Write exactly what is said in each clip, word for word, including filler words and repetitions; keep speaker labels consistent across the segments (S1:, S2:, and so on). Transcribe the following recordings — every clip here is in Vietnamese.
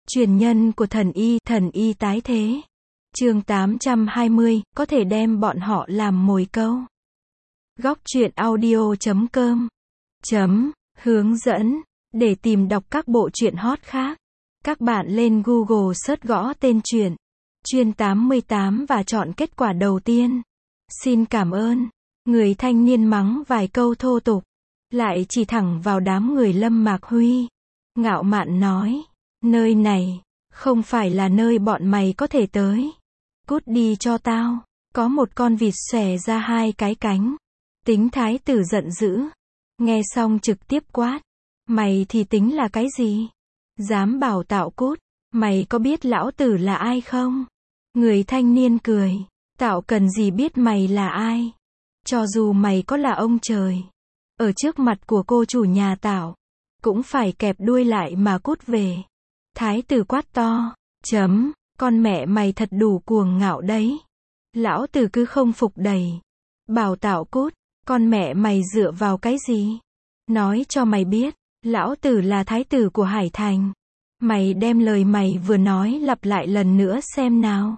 S1: Truyền nhân của thần y, thần y tái thế. Chương tám trăm hai mươi, có thể đem bọn họ làm mồi câu. Góc truyện audio chấm com chấm hướng dẫn để tìm đọc các bộ truyện hot khác. Các bạn lên Google search gõ tên truyện Chuyên tám mươi tám và chọn kết quả đầu tiên. Xin cảm ơn. Người thanh niên mắng vài câu thô tục, lại chỉ thẳng vào đám người Lâm Mạc Huy. Ngạo mạn nói, nơi này không phải là nơi bọn mày có thể tới. Cút đi cho tao. Có một con vịt xòe ra hai cái cánh. Tính thái tử giận dữ. Nghe xong trực tiếp quát. Mày thì tính là cái gì? Dám bảo tạo cút. Mày có biết lão tử là ai không? Người thanh niên cười. Tạo cần gì biết mày là ai? Cho dù mày có là ông trời, ở trước mặt của cô chủ nhà Tạo, cũng phải kẹp đuôi lại mà cút về. Thái tử quát to. Chấm. Con mẹ mày thật đủ cuồng ngạo đấy. Lão tử cứ không phục đầy. Bảo Tạo cút. Con mẹ mày dựa vào cái gì? Nói cho mày biết, lão tử là thái tử của Hải Thành. Mày đem lời mày vừa nói lặp lại lần nữa xem nào.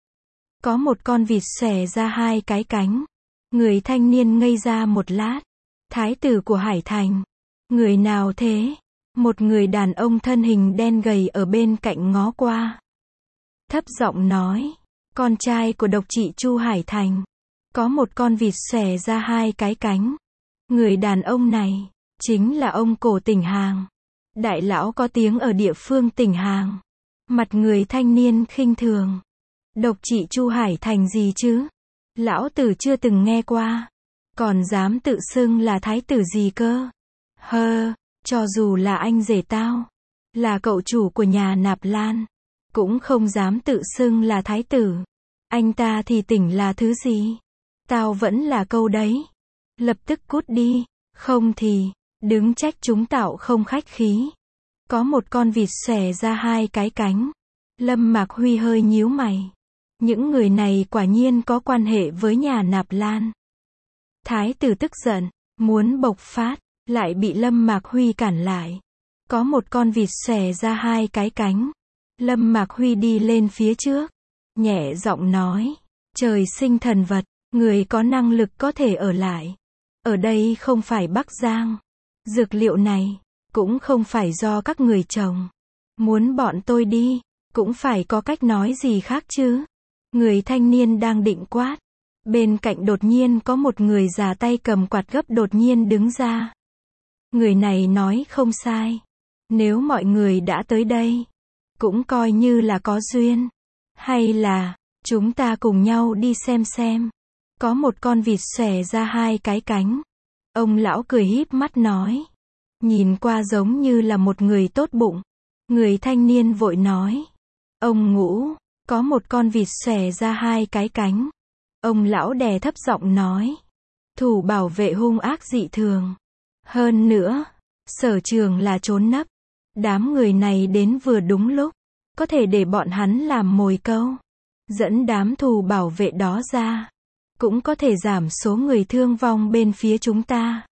S1: Có một con vịt xòe ra hai cái cánh. Người thanh niên ngây ra một lát. Thái tử của Hải Thành? Người nào thế? Một người đàn ông thân hình đen gầy ở bên cạnh ngó qua. Thấp giọng nói, con trai của độc trị Chu Hải Thành. Có một con vịt xòe ra hai cái cánh. Người đàn ông này chính là ông Cổ Tỉnh Hàng. Đại lão có tiếng ở địa phương Tỉnh Hàng. Mặt người thanh niên khinh thường. Độc trị Chu Hải Thành gì chứ? Lão tử chưa từng nghe qua. Còn dám tự xưng là thái tử gì cơ? Hơ, cho dù là anh rể tao, là cậu chủ của nhà Nạp Lan, cũng không dám tự xưng là thái tử. Anh ta thì tỉnh là thứ gì? Tao vẫn là câu đấy. Lập tức cút đi, không thì đứng trách chúng Tạo không khách khí. Có một con vịt xòe ra hai cái cánh. Lâm Mạc Huy hơi nhíu mày. Những người này quả nhiên có quan hệ với nhà Nạp Lan. Thái tử tức giận, muốn bộc phát, lại bị Lâm Mạc Huy cản lại. Có một con vịt xòe ra hai cái cánh. Lâm Mạc Huy đi lên phía trước, nhẹ giọng nói, trời sinh thần vật, người có năng lực có thể ở lại. Ở đây không phải Bắc Giang. Dược liệu này cũng không phải do các người trồng. Muốn bọn tôi đi, cũng phải có cách nói gì khác chứ. Người thanh niên đang định quát. Bên cạnh đột nhiên có một người già tay cầm quạt gấp đột nhiên đứng ra. Người này nói không sai. Nếu mọi người đã tới đây, cũng coi như là có duyên. Hay là, chúng ta cùng nhau đi xem xem. Có một con vịt xòe ra hai cái cánh. Ông lão cười híp mắt nói. Nhìn qua giống như là một người tốt bụng. Người thanh niên vội nói. Ông Ngũ, có một con vịt xòe ra hai cái cánh. Ông lão đè thấp giọng nói. Thủ bảo vệ hung ác dị thường. Hơn nữa, sở trường là trốn nấp. Đám người này đến vừa đúng lúc. Có thể để bọn hắn làm mồi câu. Dẫn đám thù bảo vệ đó ra. Cũng có thể giảm số người thương vong bên phía chúng ta.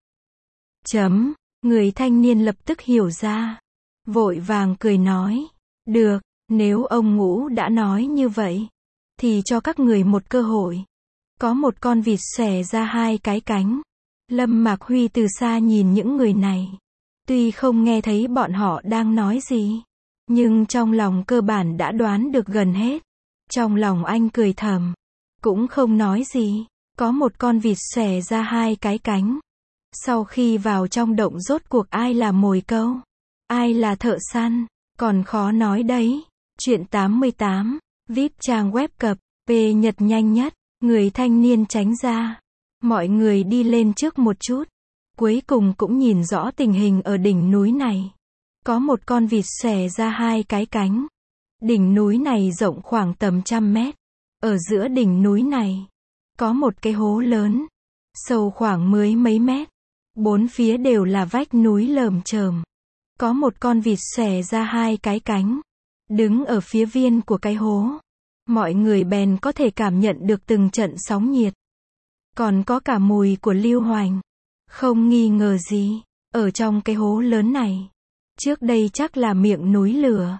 S1: Chấm. Người thanh niên lập tức hiểu ra. Vội vàng cười nói. Được, nếu ông Ngũ đã nói như vậy, thì cho các người một cơ hội. Có một con vịt xòe ra hai cái cánh. Lâm Mạc Huy từ xa nhìn những người này. Tuy không nghe thấy bọn họ đang nói gì, nhưng trong lòng cơ bản đã đoán được gần hết. Trong lòng anh cười thầm, cũng không nói gì. Có một con vịt xòe ra hai cái cánh. Sau khi vào trong động rốt cuộc ai là mồi câu, ai là thợ săn, còn khó nói đấy. Chuyện tám mươi tám, vê i pê trang web cập, P Nhật nhanh nhất. Người thanh niên tránh ra. Mọi người đi lên trước một chút. Cuối cùng cũng nhìn rõ tình hình ở đỉnh núi này. Có một con vịt xòe ra hai cái cánh. Đỉnh núi này rộng khoảng tầm trăm mét. Ở giữa đỉnh núi này, có một cái hố lớn, sâu khoảng mười mấy mét. Bốn phía đều là vách núi lởm chởm. Có một con vịt xòe ra hai cái cánh. Đứng ở phía viên của cái hố. Mọi người bèn có thể cảm nhận được từng trận sóng nhiệt. Còn có cả mùi của lưu hoành. Không nghi ngờ gì, ở trong cái hố lớn này, trước đây chắc là miệng núi lửa.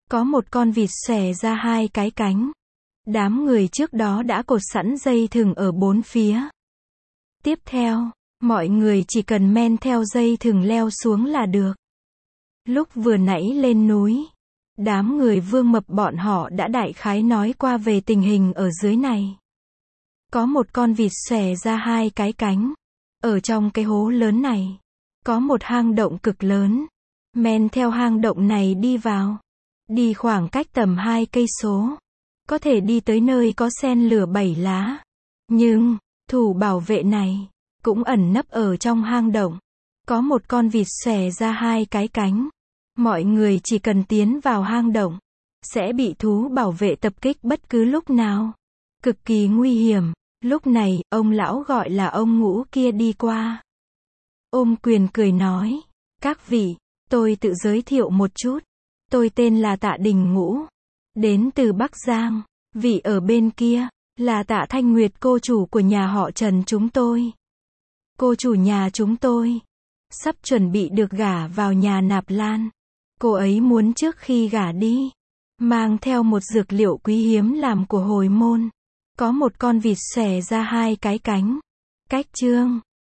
S1: Có một con vịt xòe ra hai cái cánh. Đám người trước đó đã cột sẵn dây thừng ở bốn phía. Tiếp theo, mọi người chỉ cần men theo dây thừng leo xuống là được. Lúc vừa nãy lên núi, đám người Vương Mập bọn họ đã đại khái nói qua về tình hình ở dưới này. Có một con vịt xòe ra hai cái cánh. Ở trong cái hố lớn này, có một hang động cực lớn. Men theo hang động này đi vào. Đi khoảng cách tầm hai cây số. Có thể đi tới nơi có sen lửa bảy lá. Nhưng, thủ bảo vệ này, cũng ẩn nấp ở trong hang động. Có một con vịt xòe ra hai cái cánh. Mọi người chỉ cần tiến vào hang động, sẽ bị thú bảo vệ tập kích bất cứ lúc nào. Cực kỳ nguy hiểm. Lúc này, ông lão gọi là ông Ngũ kia đi qua. Ôm quyền cười nói, các vị, tôi tự giới thiệu một chút. Tôi tên là Tạ Đình Ngũ, đến từ Bắc Giang. Vị ở bên kia, là Tạ Thanh Nguyệt, cô chủ của nhà họ Trần chúng tôi. Cô chủ nhà chúng tôi, sắp chuẩn bị được gả vào nhà Nạp Lan. Cô ấy muốn trước khi gả đi, mang theo một dược liệu quý hiếm làm của hồi môn. Có một con vịt xòe ra hai cái cánh. Cách chương